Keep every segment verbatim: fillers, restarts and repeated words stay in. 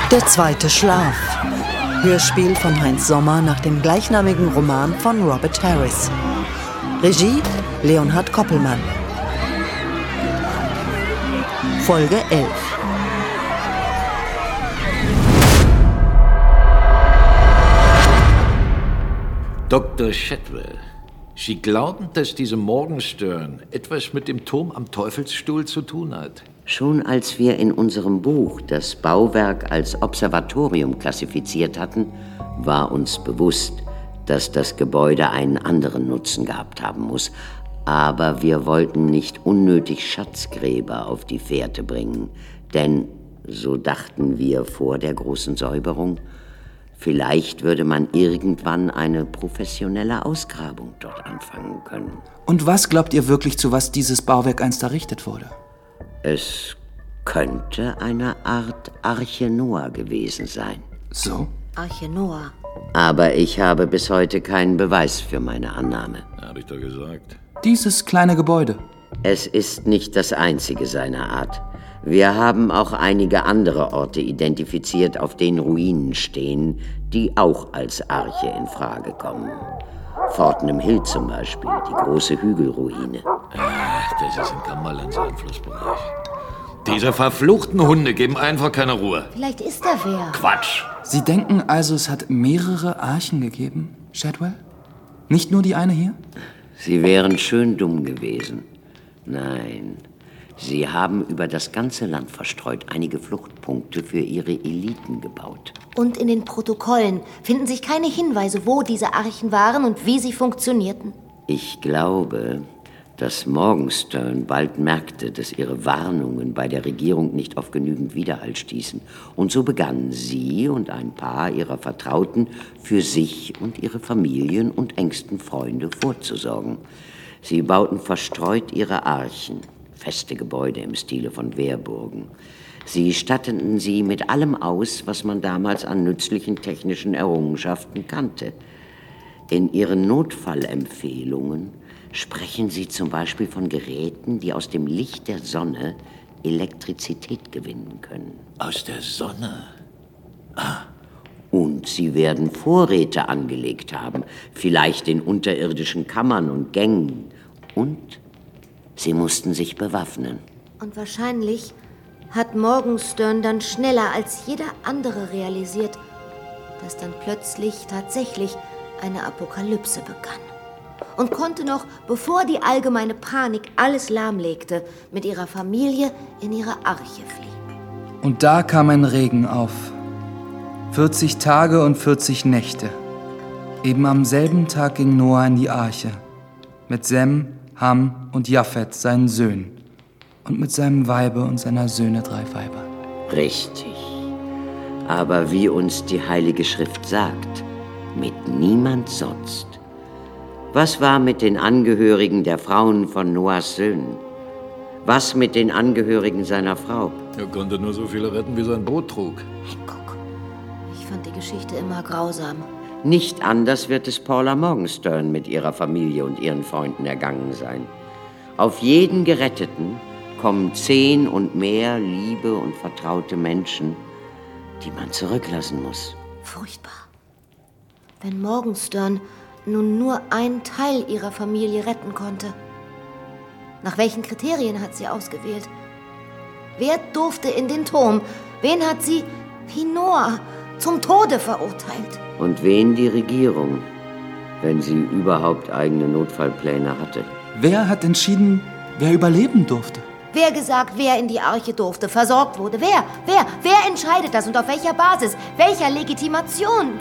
Der zweite Schlaf. Hörspiel von Heinz Sommer nach dem gleichnamigen Roman von Robert Harris. Regie Leonhard Koppelmann. Folge elf. Doktor Shadwell, Sie glauben, dass diese Morgenstern etwas mit dem Turm am Teufelsstuhl zu tun hat? Schon als wir in unserem Buch das Bauwerk als Observatorium klassifiziert hatten, war uns bewusst, dass das Gebäude einen anderen Nutzen gehabt haben muss. Aber wir wollten nicht unnötig Schatzgräber auf die Fährte bringen. Denn, so dachten wir vor der großen Säuberung, vielleicht würde man irgendwann eine professionelle Ausgrabung dort anfangen können. Und was glaubt ihr wirklich, zu was dieses Bauwerk einst errichtet wurde? Es könnte eine Art Arche Noah gewesen sein. So? Arche Noah. Aber ich habe bis heute keinen Beweis für meine Annahme. Hab ich doch gesagt. Dieses kleine Gebäude. Es ist nicht das einzige seiner Art. Wir haben auch einige andere Orte identifiziert, auf denen Ruinen stehen, die auch als Arche in Frage kommen. Fortnum Hill zum Beispiel, die große Hügelruine. Ach, das ist in Kammerlands Einflussbereich. Diese verfluchten Hunde geben einfach keine Ruhe. Vielleicht ist da wer. Quatsch. Sie denken also, es hat mehrere Archen gegeben, Shadwell? Nicht nur die eine hier? Sie wären schön dumm gewesen. Nein, sie haben über das ganze Land verstreut einige Fluchtpunkte für ihre Eliten gebaut. Und in den Protokollen finden sich keine Hinweise, wo diese Archen waren und wie sie funktionierten. Ich glaube, dass Morgenstern bald merkte, dass ihre Warnungen bei der Regierung nicht auf genügend Widerhall stießen. Und so begannen sie und ein paar ihrer Vertrauten für sich und ihre Familien und engsten Freunde vorzusorgen. Sie bauten verstreut ihre Archen, feste Gebäude im Stile von Wehrburgen. Sie statteten sie mit allem aus, was man damals an nützlichen technischen Errungenschaften kannte. In ihren Notfallempfehlungen sprechen sie zum Beispiel von Geräten, die aus dem Licht der Sonne Elektrizität gewinnen können. Aus der Sonne? Ah. Und sie werden Vorräte angelegt haben, vielleicht in unterirdischen Kammern und Gängen. Und sie mussten sich bewaffnen. Und wahrscheinlich hat Morgenstern dann schneller als jeder andere realisiert, dass dann plötzlich tatsächlich eine Apokalypse begann. Und konnte noch, bevor die allgemeine Panik alles lahmlegte, mit ihrer Familie in ihre Arche fliehen. Und da kam ein Regen auf. vierzig Tage und vierzig Nächte. Eben am selben Tag ging Noah in die Arche. Mit Sem, Ham und Japhet, seinen Söhnen. Und mit seinem Weibe und seiner Söhne drei Weiber. Richtig. Aber wie uns die Heilige Schrift sagt, mit niemand sonst. Was war mit den Angehörigen der Frauen von Noahs Söhnen? Was mit den Angehörigen seiner Frau? Er konnte nur so viele retten, wie sein Boot trug. Hancock. Ich fand die Geschichte immer grausam. Nicht anders wird es Paula Morgenstern mit ihrer Familie und ihren Freunden ergangen sein. Auf jeden Geretteten kommen zehn und mehr liebe und vertraute Menschen, die man zurücklassen muss. Furchtbar. Wenn Morgenstern nun nur einen Teil ihrer Familie retten konnte. Nach welchen Kriterien hat sie ausgewählt? Wer durfte in den Turm? Wen hat sie, wie Noah, zum Tode verurteilt? Und wen die Regierung, wenn sie überhaupt eigene Notfallpläne hatte? Wer hat entschieden, wer überleben durfte? Wer gesagt, wer in die Arche durfte, versorgt wurde? Wer? Wer? Wer entscheidet das und auf welcher Basis? Welcher Legitimation?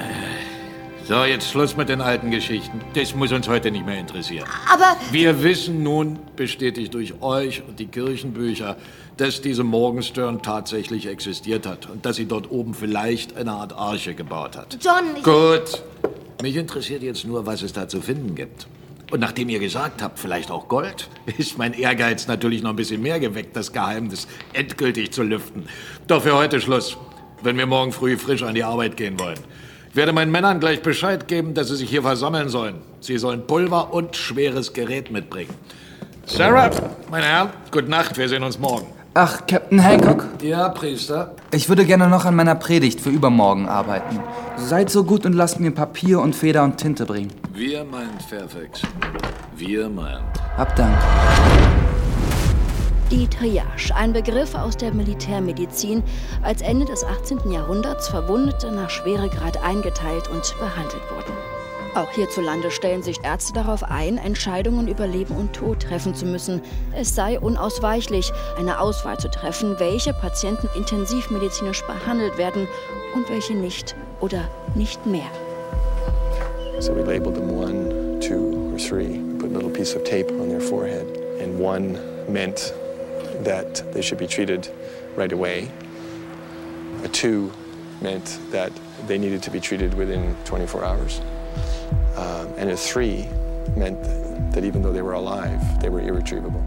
So, jetzt Schluss mit den alten Geschichten. Das muss uns heute nicht mehr interessieren. Aber wir wissen nun, bestätigt durch euch und die Kirchenbücher, dass diese Morgenstern tatsächlich existiert hat und dass sie dort oben vielleicht eine Art Arche gebaut hat. John, ich... Gut. Mich interessiert jetzt nur, was es da zu finden gibt. Und nachdem ihr gesagt habt, vielleicht auch Gold, ist mein Ehrgeiz natürlich noch ein bisschen mehr geweckt, das Geheimnis endgültig zu lüften. Doch für heute Schluss, wenn wir morgen früh frisch an die Arbeit gehen wollen. Ich werde meinen Männern gleich Bescheid geben, dass sie sich hier versammeln sollen. Sie sollen Pulver und schweres Gerät mitbringen. Sarah, meine Herren, gute Nacht, wir sehen uns morgen. Ach, Captain Hancock? Ja, Priester? Ich würde gerne noch an meiner Predigt für übermorgen arbeiten. Seid so gut und lasst mir Papier und Feder und Tinte bringen. Wir meint, Fairfax. Wir meint. Hab Dank. Die Triage, ein Begriff aus der Militärmedizin, als Ende des achtzehnten Jahrhunderts Verwundete nach Schweregrad eingeteilt und behandelt wurden. Auch hierzulande stellen sich Ärzte darauf ein, Entscheidungen über Leben und Tod treffen zu müssen. Es sei unausweichlich, eine Auswahl zu treffen, welche Patienten intensivmedizinisch behandelt werden und welche nicht oder nicht mehr. So we labeled them one, two, or three. We put a little piece of tape on their forehead. And one meant that they should be treated right away. A two meant that they needed to be treated within twenty-four hours. Um, and a three meant that even though they were alive, they were irretrievable.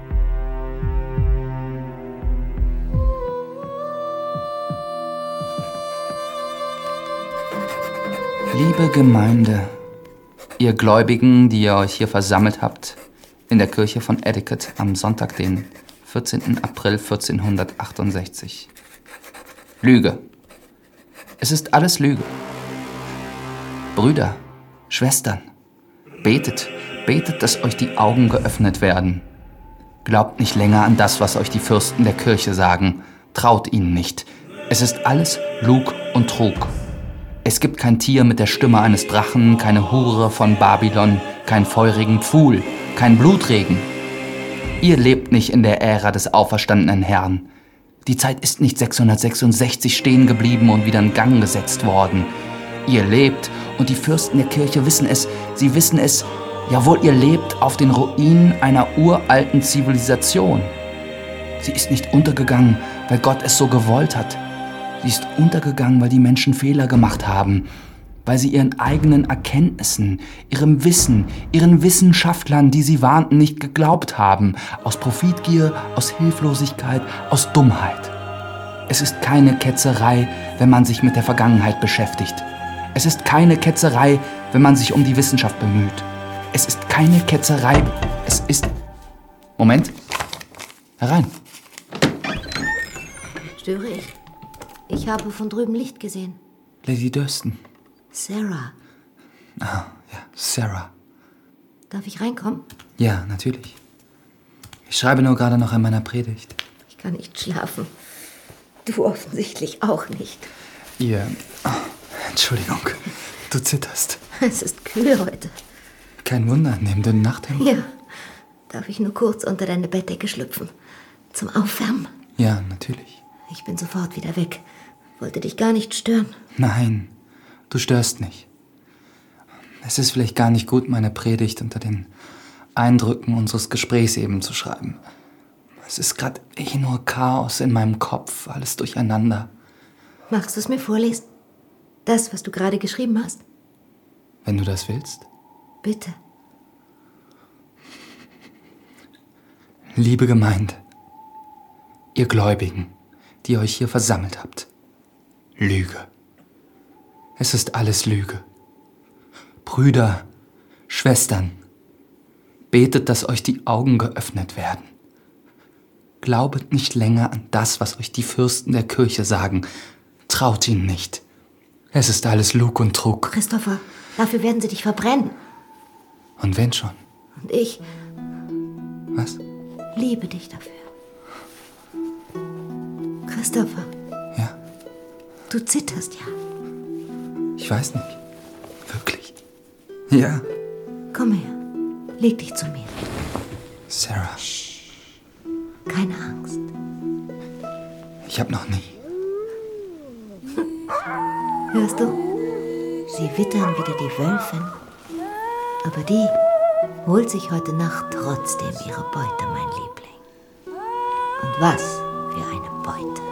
Liebe Gemeinde, ihr Gläubigen, die ihr euch hier versammelt habt, in der Kirche von Etiquette am Sonntag, den vierzehnten April vierzehnhundertachtundsechzig. Lüge. Es ist alles Lüge. Brüder, Schwestern, betet, betet, dass euch die Augen geöffnet werden. Glaubt nicht länger an das, was euch die Fürsten der Kirche sagen. Traut ihnen nicht. Es ist alles Lug und Trug. Es gibt kein Tier mit der Stimme eines Drachen, keine Hure von Babylon, keinen feurigen Pfuhl, kein Blutregen. Ihr lebt nicht in der Ära des auferstandenen Herrn. Die Zeit ist nicht sechshundertsechsundsechzig stehen geblieben und wieder in Gang gesetzt worden. Ihr lebt, und die Fürsten der Kirche wissen es, sie wissen es, jawohl, ihr lebt auf den Ruinen einer uralten Zivilisation. Sie ist nicht untergegangen, weil Gott es so gewollt hat. Sie ist untergegangen, weil die Menschen Fehler gemacht haben, weil sie ihren eigenen Erkenntnissen, ihrem Wissen, ihren Wissenschaftlern, die sie warnten, nicht geglaubt haben, aus Profitgier, aus Hilflosigkeit, aus Dummheit. Es ist keine Ketzerei, wenn man sich mit der Vergangenheit beschäftigt. Es ist keine Ketzerei, wenn man sich um die Wissenschaft bemüht. Es ist keine Ketzerei, es ist... Moment. Herein. Störe ich? Ich habe von drüben Licht gesehen. Lady Durston. Sarah. Ah, ja, Sarah. Darf ich reinkommen? Ja, natürlich. Ich schreibe nur gerade noch an meiner Predigt. Ich kann nicht schlafen. Du offensichtlich auch nicht. Ihr... Oh, Entschuldigung, du zitterst. Es ist kühl heute. Kein Wunder, neben dem Nachthemd. Ja. Darf ich nur kurz unter deine Bettdecke schlüpfen? Zum Aufwärmen? Ja, natürlich. Ich bin sofort wieder weg. Wollte dich gar nicht stören. Nein, du störst nicht. Es ist vielleicht gar nicht gut, meine Predigt unter den Eindrücken unseres Gesprächs eben zu schreiben. Es ist gerade eh nur Chaos in meinem Kopf, alles durcheinander. Magst du es mir vorlesen? Das, was du gerade geschrieben hast? Wenn du das willst. Bitte. Liebe Gemeinde, ihr Gläubigen, die ihr euch hier versammelt habt. Lüge. Es ist alles Lüge. Brüder, Schwestern, betet, dass euch die Augen geöffnet werden. Glaubet nicht länger an das, was euch die Fürsten der Kirche sagen. Traut ihnen nicht. Es ist alles Lug und Trug. Christopher, dafür werden sie dich verbrennen. Und wenn schon. Und ich Was? liebe dich dafür. Christopher. Ja, Du zitterst ja. ich weiß nicht. Wirklich. Ja, Komm her. Leg dich zu mir. Sarah, Keine Angst. ich hab noch nie. Hörst du? Sie wittern wieder die Wölfin. Aber die holt sich heute Nacht trotzdem ihre Beute, mein Liebling. Und was für eine Beute.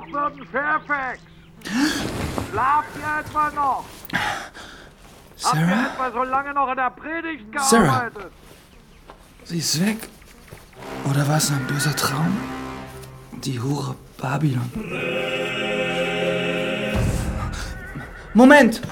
Hochwürden Fairfax! Schlaft ihr etwa noch? Sarah? Habt ihr etwa so lange noch in der Predigt Sarah? gearbeitet? Sie ist weg. Oder war es ein böser Traum? Die Hure Babylon. Moment!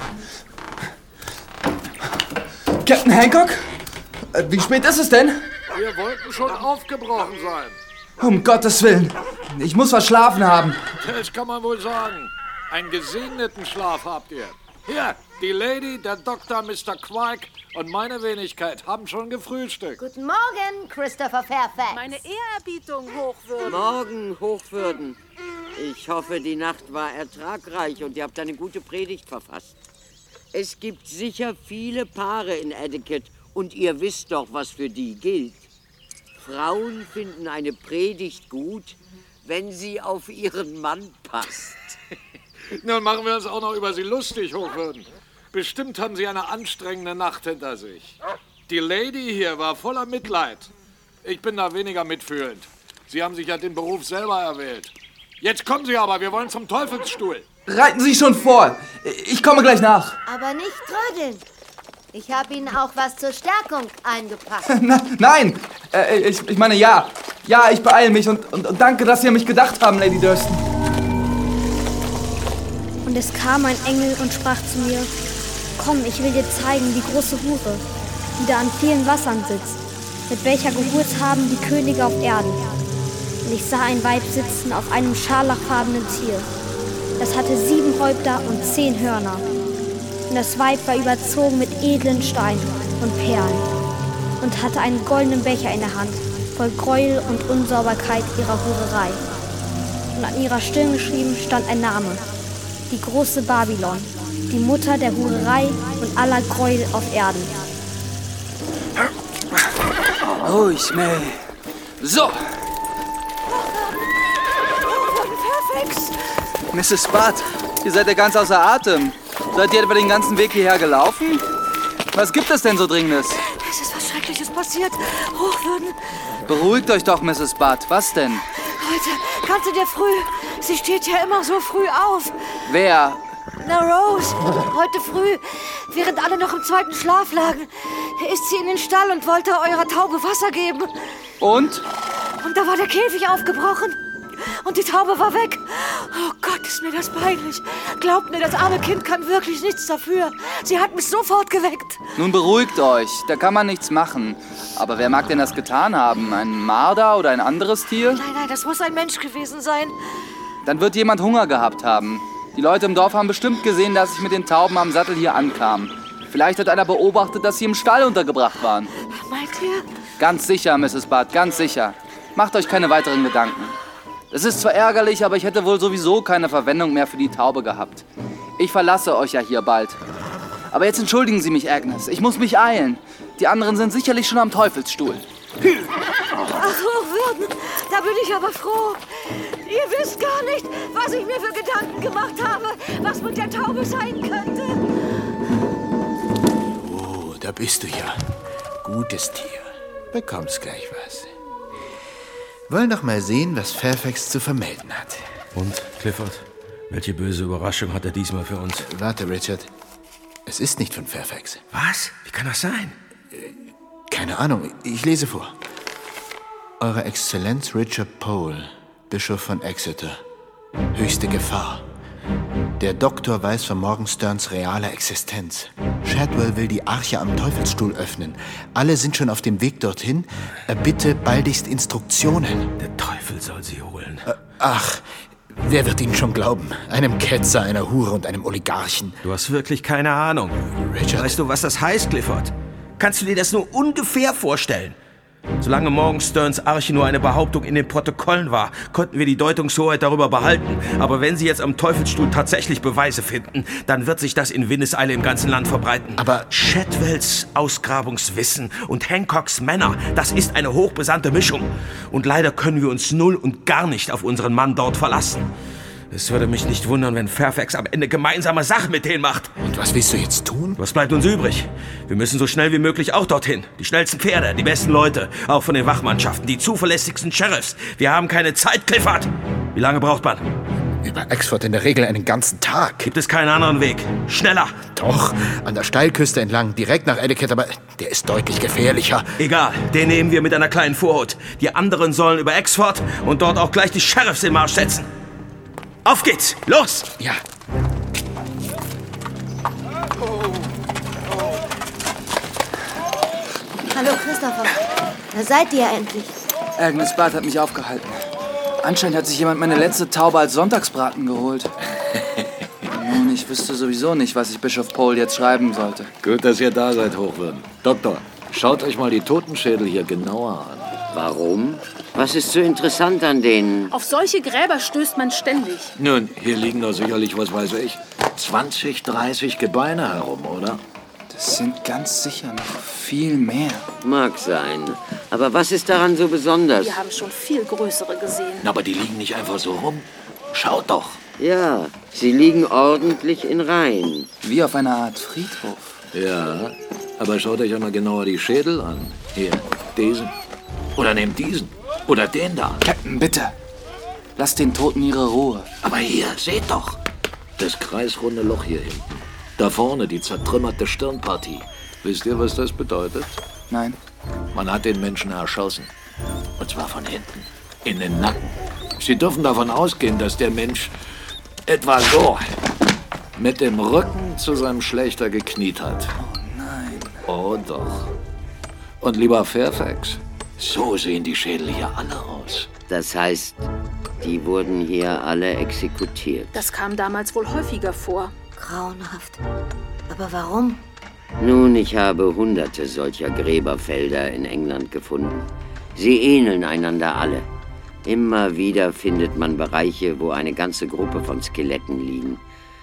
Captain Hancock? Äh, Wie spät ist es denn? Wir wollten schon aufgebrochen sein. Um Gottes Willen. Ich muss verschlafen haben. Das kann man wohl sagen. Einen gesegneten Schlaf habt ihr. Hier, die Lady, der Doktor, Mister Quark und meine Wenigkeit haben schon gefrühstückt. Guten Morgen, Christopher Fairfax. Meine Ehrerbietung, Hochwürden. Morgen, Hochwürden. Ich hoffe, die Nacht war ertragreich und ihr habt eine gute Predigt verfasst. Es gibt sicher viele Paare in Etiquette und ihr wisst doch, was für die gilt. Frauen finden eine Predigt gut, wenn sie auf ihren Mann passt. Nun machen wir uns auch noch über Sie lustig, Hochwürden. Bestimmt haben Sie eine anstrengende Nacht hinter sich. Die Lady hier war voller Mitleid. Ich bin da weniger mitfühlend. Sie haben sich ja den Beruf selber erwählt. Jetzt kommen Sie aber, wir wollen zum Teufelsstuhl. Reiten Sie schon vor. Ich komme gleich nach. Aber nicht trödeln. Ich habe Ihnen auch was zur Stärkung eingepackt. Na, nein! Äh, ich, ich meine, ja. Ja, ich beeile mich und, und, und danke, dass Sie an mich gedacht haben, Lady Durston. Und es kam ein Engel und sprach zu mir: Komm, ich will dir zeigen die große Hure, die da an vielen Wassern sitzt, mit welcher Geburt haben die Könige auf Erden. Und ich sah ein Weib sitzen auf einem scharlachfarbenen Tier. Das hatte sieben Häupter und zehn Hörner. Und das Weib war überzogen mit edlen Steinen und Perlen und hatte einen goldenen Becher in der Hand, voll Gräuel und Unsauberkeit ihrer Hurerei. Und an ihrer Stirn geschrieben stand ein Name: die große Babylon, die Mutter der Hurerei und aller Gräuel auf Erden. Ruhig, May. So. Fairfax! Misses Butt, ihr seid ja ganz außer Atem. Seid ihr etwa den ganzen Weg hierher gelaufen? Was gibt es denn so Dringendes? Es ist was Schreckliches passiert. Hochwürden. Beruhigt euch doch, Misses Butt. Was denn? Heute, kannst du dir früh... Sie steht ja immer so früh auf. Wer? Na, Rose. Heute früh, während alle noch im zweiten Schlaf lagen, ist sie in den Stall und wollte eurer Taube Wasser geben. Und? Und da war der Käfig aufgebrochen. Und die Taube war weg. Oh Gott, ist mir das peinlich. Glaubt mir, das arme Kind kann wirklich nichts dafür. Sie hat mich sofort geweckt. Nun beruhigt euch, da kann man nichts machen. Aber wer mag denn das getan haben? Ein Marder oder ein anderes Tier? Nein, nein, das muss ein Mensch gewesen sein. Dann wird jemand Hunger gehabt haben. Die Leute im Dorf haben bestimmt gesehen, dass ich mit den Tauben am Sattel hier ankam. Vielleicht hat einer beobachtet, dass sie im Stall untergebracht waren. Meint ihr? Ganz sicher, Misses Butt, ganz sicher. Macht euch keine weiteren Gedanken. Es ist zwar ärgerlich, aber ich hätte wohl sowieso keine Verwendung mehr für die Taube gehabt. Ich verlasse euch ja hier bald. Aber jetzt entschuldigen Sie mich, Agnes. Ich muss mich eilen. Die anderen sind sicherlich schon am Teufelsstuhl. Ach, Hochwürden, da bin ich aber froh. Ihr wisst gar nicht, was ich mir für Gedanken gemacht habe, was mit der Taube sein könnte. Oh, da bist du ja. Gutes Tier. Bekommst gleich was. Wollen doch mal sehen, was Fairfax zu vermelden hat. Und, Clifford, welche böse Überraschung hat er diesmal für uns? Warte, Richard. Es ist nicht von Fairfax. Was? Wie kann das sein? Keine Ahnung, ich lese vor. Eure Exzellenz Richard Pole, Bischof von Exeter. Höchste Gefahr. Der Doktor weiß von Morgensterns realer Existenz. Shadwell will die Arche am Teufelsstuhl öffnen. Alle sind schon auf dem Weg dorthin. Erbitte baldigst Instruktionen. Der Teufel soll sie holen. Äh, ach, wer wird Ihnen schon glauben? Einem Ketzer, einer Hure und einem Oligarchen. Du hast wirklich keine Ahnung. Richard. Weißt du, was das heißt, Clifford? Kannst du dir das nur ungefähr vorstellen? Solange Morgensterns Arche nur eine Behauptung in den Protokollen war, konnten wir die Deutungshoheit darüber behalten. Aber wenn sie jetzt am Teufelsstuhl tatsächlich Beweise finden, dann wird sich das in Windeseile im ganzen Land verbreiten. Aber Shadwells Ausgrabungswissen und Hancocks Männer, das ist eine hochbrisante Mischung. Und leider können wir uns null und gar nicht auf unseren Mann dort verlassen. Es würde mich nicht wundern, wenn Fairfax am Ende gemeinsame Sache mit denen macht. Und was willst du jetzt tun? Was bleibt uns übrig? Wir müssen so schnell wie möglich auch dorthin. Die schnellsten Pferde, die besten Leute, auch von den Wachmannschaften, die zuverlässigsten Sheriffs. Wir haben keine Zeit, Clifford. Wie lange braucht man? Über Exford in der Regel einen ganzen Tag. Gibt es keinen anderen Weg? Schneller! Doch, an der Steilküste entlang, direkt nach Ellicott, aber der ist deutlich gefährlicher. Egal, den nehmen wir mit einer kleinen Vorhut. Die anderen sollen über Exford und dort auch gleich die Sheriffs in Marsch setzen. Auf geht's! Los! Ja. Hallo, Christopher. Da seid ihr endlich. Agnes Bart hat mich aufgehalten. Anscheinend hat sich jemand meine letzte Taube als Sonntagsbraten geholt. Nun, ich wüsste sowieso nicht, was ich Bischof Paul jetzt schreiben sollte. Gut, dass ihr da seid, Hochwürden. Doktor, schaut euch mal die Totenschädel hier genauer an. Warum? Was ist so interessant an denen? Auf solche Gräber stößt man ständig. Nun, hier liegen doch sicherlich, was weiß ich, zwanzig, dreißig Gebeine herum, oder? Das sind ganz sicher noch viel mehr. Mag sein. Aber was ist daran so besonders? Wir haben schon viel größere gesehen. Na, aber die liegen nicht einfach so rum. Schaut doch. Ja, sie liegen ordentlich in Reihen. Wie auf einer Art Friedhof. Ja, aber schaut euch einmal genauer die Schädel an. Hier, diesen. Oder nehmt diesen. Oder den da. Captain, bitte. Lasst den Toten ihre Ruhe. Aber hier, seht doch. Das kreisrunde Loch hier hinten. Da vorne die zertrümmerte Stirnpartie. Wisst ihr, was das bedeutet? Nein. Man hat den Menschen erschossen. Und zwar von hinten. In den Nacken. Sie dürfen davon ausgehen, dass der Mensch etwa so mit dem Rücken zu seinem Schlächter gekniet hat. Oh nein. Oh doch. Und lieber Fairfax, so sehen die Schädel hier alle aus. Das heißt, die wurden hier alle exekutiert. Das kam damals wohl häufiger vor. Grauenhaft. Aber warum? Nun, ich habe hunderte solcher Gräberfelder in England gefunden. Sie ähneln einander alle. Immer wieder findet man Bereiche, wo eine ganze Gruppe von Skeletten liegen,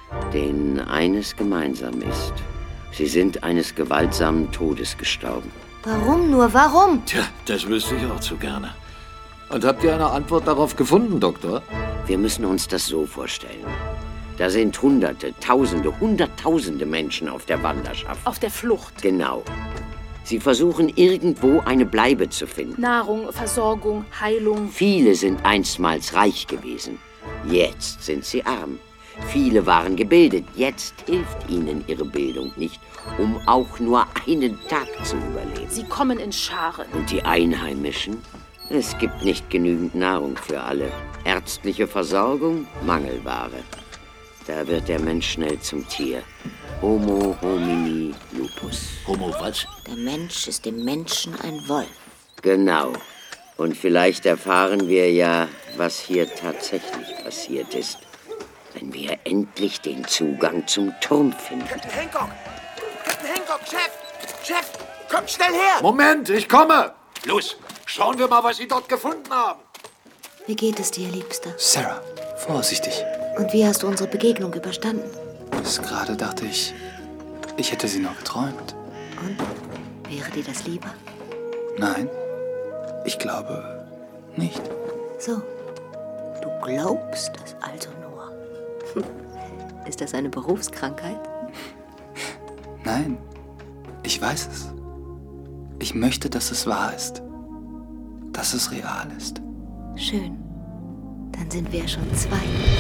denen eines gemeinsam ist. Sie sind eines gewaltsamen Todes gestorben. Warum nur, warum? Tja, das wüsste ich auch zu gerne. Und habt ihr eine Antwort darauf gefunden, Doktor? Wir müssen uns das so vorstellen. Da sind Hunderte, Tausende, Hunderttausende Menschen auf der Wanderschaft. Auf der Flucht. Genau. Sie versuchen irgendwo eine Bleibe zu finden. Nahrung, Versorgung, Heilung. Viele sind einstmals reich gewesen. Jetzt sind sie arm. Viele waren gebildet. Jetzt hilft ihnen ihre Bildung nicht, um auch nur einen Tag zu überleben. Sie kommen in Scharen. Und die Einheimischen? Es gibt nicht genügend Nahrung für alle. Ärztliche Versorgung? Mangelware. Da wird der Mensch schnell zum Tier. Homo homini lupus. Homo was? Der Mensch ist dem Menschen ein Wolf. Genau. Und vielleicht erfahren wir ja, was hier tatsächlich passiert ist. Wenn wir endlich den Zugang zum Turm finden. Captain Hancock! Captain Hancock, Chef! Chef, kommt schnell her! Moment, ich komme! Los, schauen wir mal, was Sie dort gefunden haben. Wie geht es dir, Liebster? Sarah, vorsichtig. Und wie hast du unsere Begegnung überstanden? Bis gerade dachte ich, ich hätte sie nur geträumt. Und? Wäre dir das lieber? Nein, ich glaube nicht. So, du glaubst es also nur. Ist das eine Berufskrankheit? Nein, ich weiß es. Ich möchte, dass es wahr ist. Dass es real ist. Schön. Dann sind wir schon zwei.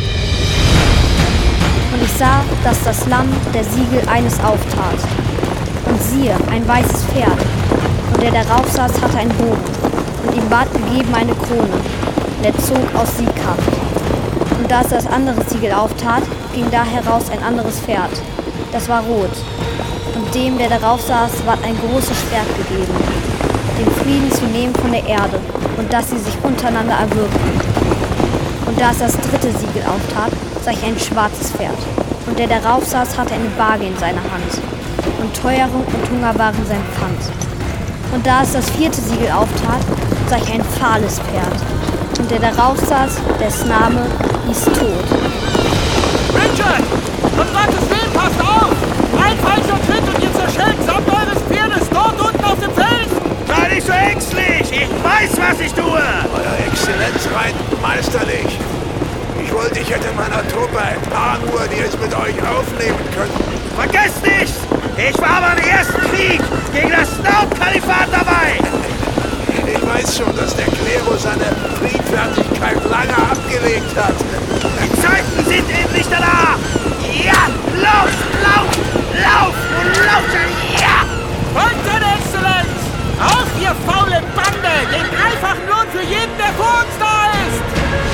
Und ich sah, dass das Lamm der Siegel eines auftat. Und siehe, ein weißes Pferd. Und der darauf saß, hatte einen Bogen. Und ihm ward gegeben eine Krone. Und er zog aus Siegkraft. Und da es das andere Siegel auftat, ging da heraus ein anderes Pferd. Das war rot. Und dem, der darauf saß, ward ein großes Schwert gegeben, den Frieden zu nehmen von der Erde, und dass sie sich untereinander erwürgten. Und da es das dritte Siegel auftat, sah ich ein schwarzes Pferd. Und der darauf saß, hatte eine Waage in seiner Hand. Und Teuerung und Hunger waren sein Pfand. Und da es das vierte Siegel auftat, sah ich ein fahles Pferd. Und der darauf saß, dessen Name hieß Tod. Richard! Um Gottes Willen, passt auf! Ein falscher Schritt und ihr zerschellt samt eures Pferdes dort unten auf dem Felsen! Sei nicht so ängstlich! Ich weiß, was ich tue! Euer Exzellenz reiten meisterlich. Ich wollte, ich hätte in meiner Truppe ein paar nur, die es mit euch aufnehmen könnten. Vergesst nicht! Ich war beim ersten Krieg gegen das Snout-Kalifat dabei! Ich weiß schon, dass der Klero seine Friedfertigkeit lange abgelegt hat. Die Zeiten sind endlich da! Ja! Lauf! Lauf! Lauf! Und lauf! Ja! Und seine Exzellenz! Auf, ihr faule Bande! Den dreifachen Lohn für jeden, der vor uns da ist!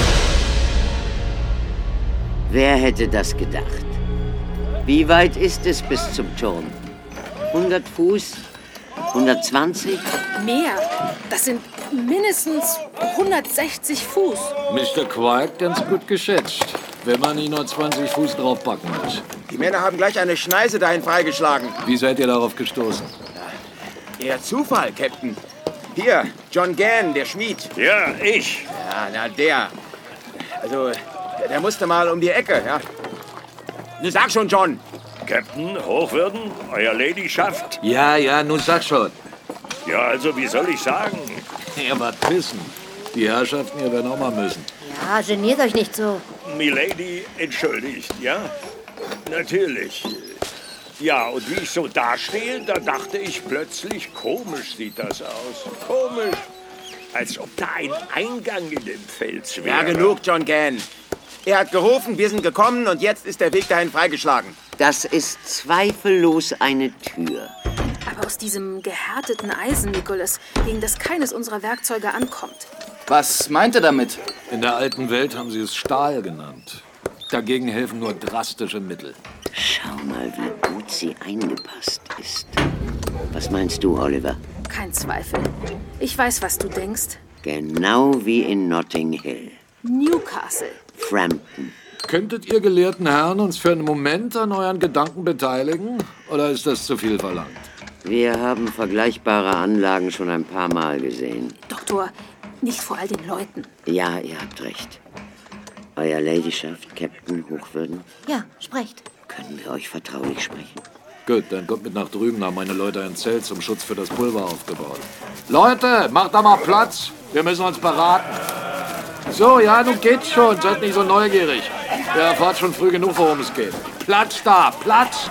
Wer hätte das gedacht? Wie weit ist es bis zum Turm? hundert Fuß? hundertzwanzig? Mehr. Das sind mindestens hundertsechzig Fuß. Mister Quark, ganz gut geschätzt. Wenn man ihn nur zwanzig Fuß draufpacken muss. Die Männer haben gleich eine Schneise dahin freigeschlagen. Wie seid ihr darauf gestoßen? Eher Zufall, Captain. Hier, John Gann, der Schmied. Ja, ich. Ja, na, der. Also, der, der musste mal um die Ecke, ja. Du sag schon, John. Captain, Hochwürden, Euer Ladyschaft. Ja, ja, nun sag schon. Ja, also, wie soll ich sagen? Ja, was wissen. Die Herrschaften hier werden auch mal müssen. Ja, geniert euch nicht so. Milady, entschuldigt, ja? Natürlich. Ja, und wie ich so dastehe, da dachte ich plötzlich, komisch sieht das aus. Komisch. Als ob da ein Eingang in den Fels wäre. Ja, genug, John Gann. Er hat gerufen, wir sind gekommen und jetzt ist der Weg dahin freigeschlagen. Das ist zweifellos eine Tür. Aber aus diesem gehärteten Eisen, Nicholas, gegen das keines unserer Werkzeuge ankommt. Was meint er damit? In der alten Welt haben sie es Stahl genannt. Dagegen helfen nur drastische Mittel. Schau mal, wie gut sie eingepasst ist. Was meinst du, Oliver? Kein Zweifel. Ich weiß, was du denkst. Genau wie in Notting Hill. Newcastle. Frampton. Könntet ihr gelehrten Herren uns für einen Moment an euren Gedanken beteiligen? Oder ist das zu viel verlangt? Wir haben vergleichbare Anlagen schon ein paar Mal gesehen. Doktor, nicht vor all den Leuten. Ja, ihr habt recht. Euer Ladyschaft, Captain Hochwürden. Ja, sprecht. Können wir euch vertraulich sprechen? Gut, dann kommt mit nach drüben, haben meine Leute ein Zelt zum Schutz für das Pulver aufgebaut. Leute, macht da mal Platz. Wir müssen uns beraten. So, ja, nun geht's schon. Seid nicht so neugierig. Ihr erfahrt schon früh genug, worum es geht. Platz da, Platz!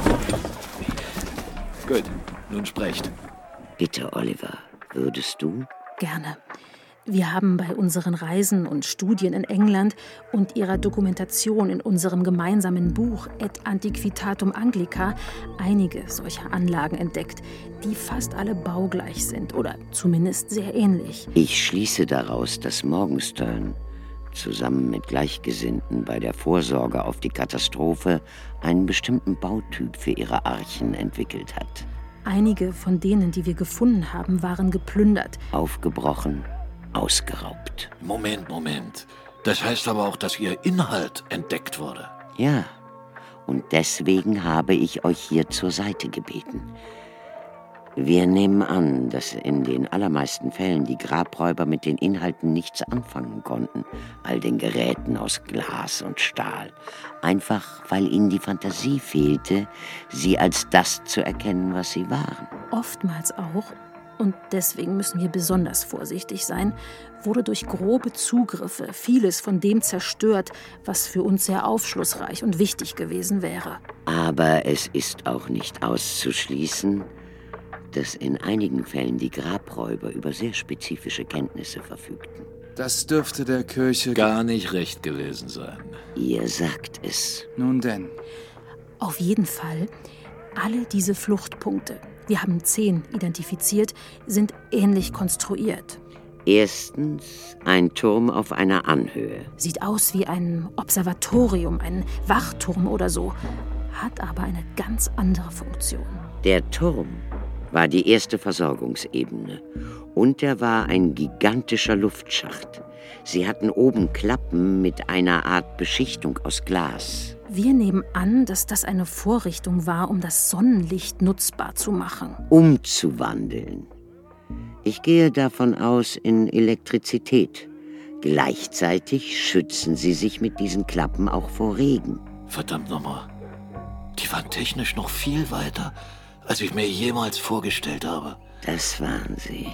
Gut, nun sprecht. Bitte, Oliver, würdest du? Gerne. Wir haben bei unseren Reisen und Studien in England und ihrer Dokumentation in unserem gemeinsamen Buch Et Antiquitatum Anglica einige solcher Anlagen entdeckt, die fast alle baugleich sind oder zumindest sehr ähnlich. Ich schließe daraus, dass Morgenstern zusammen mit Gleichgesinnten bei der Vorsorge auf die Katastrophe einen bestimmten Bautyp für ihre Archen entwickelt hat. Einige von denen, die wir gefunden haben, waren geplündert, aufgebrochen, ausgeraubt. Moment, Moment. Das heißt aber auch, dass ihr Inhalt entdeckt wurde. Ja, und deswegen habe ich euch hier zur Seite gebeten. Wir nehmen an, dass in den allermeisten Fällen die Grabräuber mit den Inhalten nichts anfangen konnten, all den Geräten aus Glas und Stahl. Einfach, weil ihnen die Fantasie fehlte, sie als das zu erkennen, was sie waren. Oftmals auch, und deswegen müssen wir besonders vorsichtig sein, wurde durch grobe Zugriffe vieles von dem zerstört, was für uns sehr aufschlussreich und wichtig gewesen wäre. Aber es ist auch nicht auszuschließen, dass in einigen Fällen die Grabräuber über sehr spezifische Kenntnisse verfügten. Das dürfte der Kirche gar nicht recht gewesen sein. Ihr sagt es. Nun denn. Auf jeden Fall, alle diese Fluchtpunkte, wir haben zehn identifiziert, sind ähnlich konstruiert. Erstens ein Turm auf einer Anhöhe. Sieht aus wie ein Observatorium, ein Wachturm oder so, hat aber eine ganz andere Funktion. Der Turm war die erste Versorgungsebene und er war ein gigantischer Luftschacht. Sie hatten oben Klappen mit einer Art Beschichtung aus Glas. Wir nehmen an, dass das eine Vorrichtung war, um das Sonnenlicht nutzbar zu machen. Umzuwandeln. Ich gehe davon aus in Elektrizität. Gleichzeitig schützen sie sich mit diesen Klappen auch vor Regen. Verdammt nochmal. Die waren technisch noch viel weiter, als ich mir jemals vorgestellt habe. Das waren sie.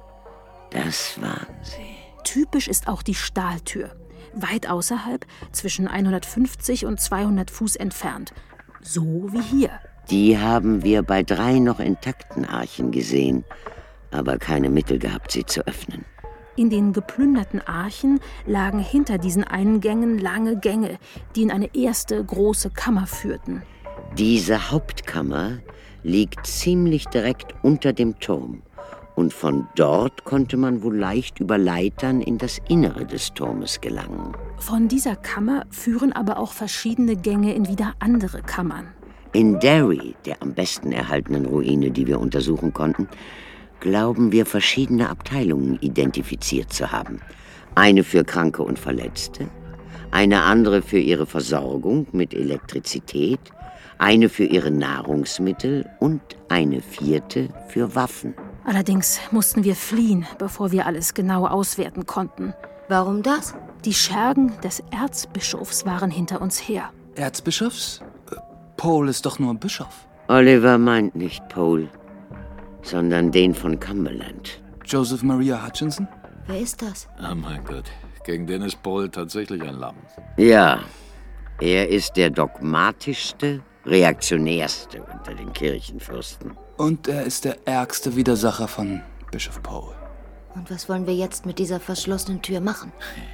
Das waren sie. Typisch ist auch die Stahltür. Weit außerhalb, zwischen hundertfünfzig und zweihundert Fuß entfernt. So wie hier. Die haben wir bei drei noch intakten Archen gesehen. aber keine Mittel gehabt, sie zu öffnen. In den geplünderten Archen lagen hinter diesen Eingängen lange Gänge, die in eine erste große Kammer führten. Diese Hauptkammer liegt ziemlich direkt unter dem Turm. Und von dort konnte man wohl leicht über Leitern in das Innere des Turmes gelangen. Von dieser Kammer führen aber auch verschiedene Gänge in wieder andere Kammern. In Derry, der am besten erhaltenen Ruine, die wir untersuchen konnten, glauben wir, verschiedene Abteilungen identifiziert zu haben. Eine für Kranke und Verletzte, eine andere für ihre Versorgung mit Elektrizität, eine für ihre Nahrungsmittel und eine vierte für Waffen. Allerdings mussten wir fliehen, bevor wir alles genau auswerten konnten. Warum das? Die Schergen des Erzbischofs waren hinter uns her. Erzbischofs? Paul ist doch nur Bischof. Oliver meint nicht Paul, sondern den von Cumberland. Joseph Maria Hutchinson? Wer ist das? Oh mein Gott, gegen den ist Paul tatsächlich ein Lamm. Ja, er ist der dogmatischste, reaktionärste unter den Kirchenfürsten. Und er ist der ärgste Widersacher von Bischof Paul. Und was wollen wir jetzt mit dieser verschlossenen Tür machen?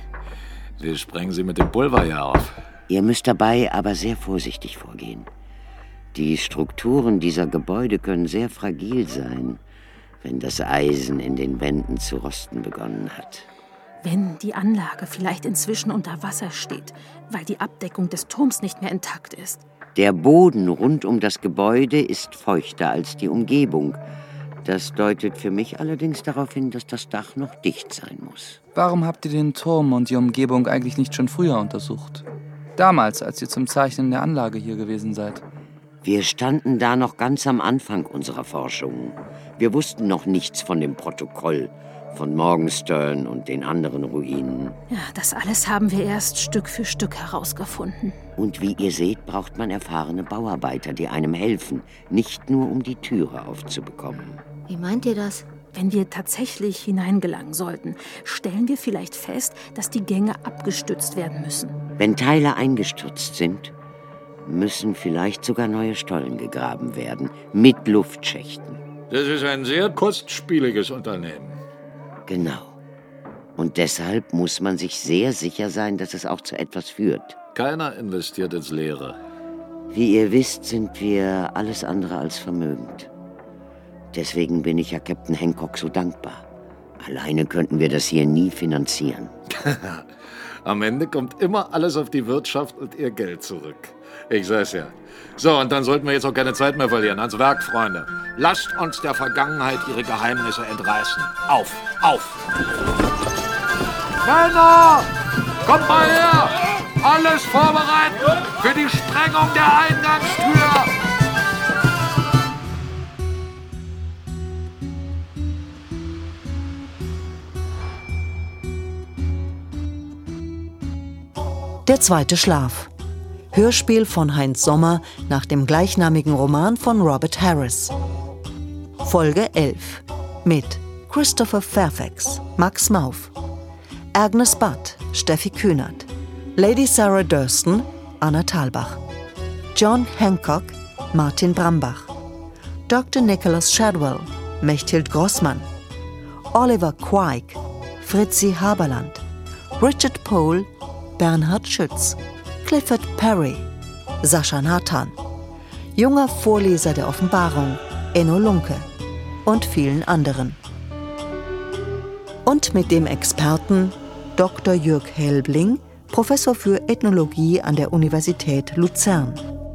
Wir sprengen sie mit dem Pulver hier auf. Ihr müsst dabei aber sehr vorsichtig vorgehen. Die Strukturen dieser Gebäude können sehr fragil sein, wenn das Eisen in den Wänden zu rosten begonnen hat. Wenn die Anlage vielleicht inzwischen unter Wasser steht, weil die Abdeckung des Turms nicht mehr intakt ist. Der Boden rund um das Gebäude ist feuchter als die Umgebung. Das deutet für mich allerdings darauf hin, dass das Dach noch dicht sein muss. Warum habt ihr den Turm und die Umgebung eigentlich nicht schon früher untersucht? Damals, als ihr zum Zeichnen der Anlage hier gewesen seid. Wir standen da noch ganz am Anfang unserer Forschungen. Wir wussten noch nichts von dem Protokoll, von Morgenstern und den anderen Ruinen. Ja, das alles haben wir erst Stück für Stück herausgefunden. Und wie ihr seht, braucht man erfahrene Bauarbeiter, die einem helfen, nicht nur um die Türe aufzubekommen. Wie meint ihr das? Wenn wir tatsächlich hineingelangen sollten, stellen wir vielleicht fest, dass die Gänge abgestützt werden müssen. Wenn Teile eingestürzt sind, müssen vielleicht sogar neue Stollen gegraben werden, mit Luftschächten. Das ist ein sehr kostspieliges Unternehmen. Genau. Und deshalb muss man sich sehr sicher sein, dass es auch zu etwas führt. Keiner investiert ins Leere. Wie ihr wisst, sind wir alles andere als vermögend. Deswegen bin ich ja Captain Hancock so dankbar. Alleine könnten wir das hier nie finanzieren. Am Ende kommt immer alles auf die Wirtschaft und ihr Geld zurück. Ich sag's ja. So, und dann sollten wir jetzt auch keine Zeit mehr verlieren. Ans Werk, Freunde. Lasst uns der Vergangenheit ihre Geheimnisse entreißen. Auf, auf! Männer! Kommt mal her! Alles vorbereiten für die Sprengung der Eingangstür! Der zweite Schlaf. Hörspiel von Heinz Sommer nach dem gleichnamigen Roman von Robert Harris. Folge elf mit Christopher Fairfax, Max Mauff, Agnes Butt, Steffi Kühnert, Lady Sarah Durston, Anna Thalbach, John Hancock, Martin Brambach, Doktor Nicholas Shadwell, Mechthild Grossmann, Oliver Quike, Fritzi Haberland, Richard Pohl, Bernhard Schütz, Clifford Perry, Sascha Nathan, junger Vorleser der Offenbarung, Enno Lunke und vielen anderen. Und mit dem Experten Doktor Jürg Helbling, Professor für Ethnologie an der Universität Luzern.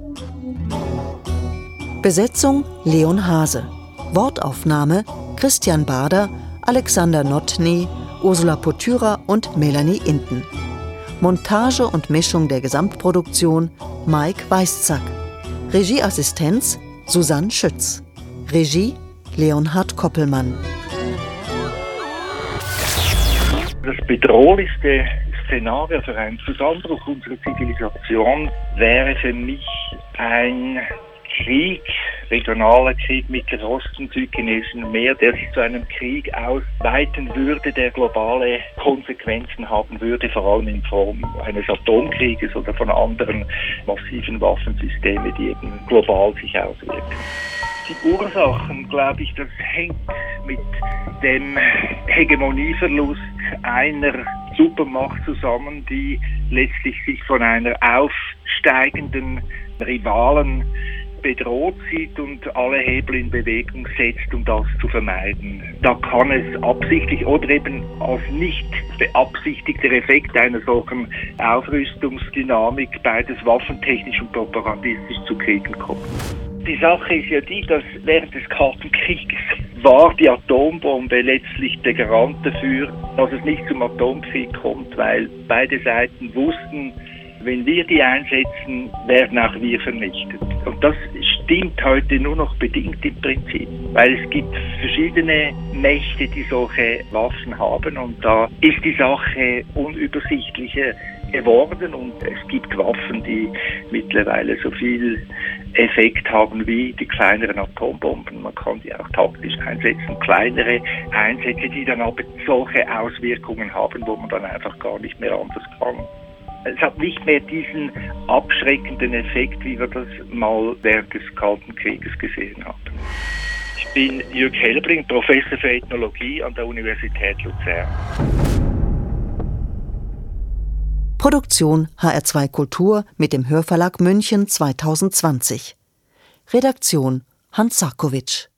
Besetzung Leon Hase, Wortaufnahme Christian Bader, Alexander Notny, Ursula Potyra und Melanie Inten. Montage und Mischung der Gesamtproduktion Mike Weißzack. Regieassistenz Susanne Schütz. Regie Leonhard Koppelmann. Das bedrohlichste Szenario für einen Zusammenbruch unserer Zivilisation wäre für mich ein Krieg, regionaler Krieg mit dem Osten, Südchinesischen Meer, der sich zu einem Krieg ausweiten würde, der globale Konsequenzen haben würde, vor allem in Form eines Atomkrieges oder von anderen massiven Waffensystemen, die eben global sich auswirken. Die Ursachen, glaube ich, das hängt mit dem Hegemonieverlust einer Supermacht zusammen, die letztlich sich von einer aufsteigenden Rivalen bedroht sieht und alle Hebel in Bewegung setzt, um das zu vermeiden. Da kann es absichtlich oder eben als nicht beabsichtigter Effekt einer solchen Aufrüstungsdynamik beides waffentechnisch und propagandistisch zu Kriegen kommen. Die Sache ist ja die, dass während des Kalten Krieges war die Atombombe letztlich der Garant dafür, dass es nicht zum Atomkrieg kommt, weil beide Seiten wussten, wenn wir die einsetzen, werden auch wir vernichtet. Und das stimmt heute nur noch bedingt im Prinzip, weil es gibt verschiedene Mächte, die solche Waffen haben und da ist die Sache unübersichtlicher geworden und es gibt Waffen, die mittlerweile so viel Effekt haben wie die kleineren Atombomben. Man kann die auch taktisch einsetzen, kleinere Einsätze, die dann aber solche Auswirkungen haben, wo man dann einfach gar nicht mehr anders kann. Es hat nicht mehr diesen abschreckenden Effekt, wie wir das mal während des Kalten Krieges gesehen haben. Ich bin Jürg Helbring, Professor für Ethnologie an der Universität Luzern. Produktion H R zwei Kultur mit dem Hörverlag München zweitausendzwanzig. Redaktion Hans Sarkowitsch.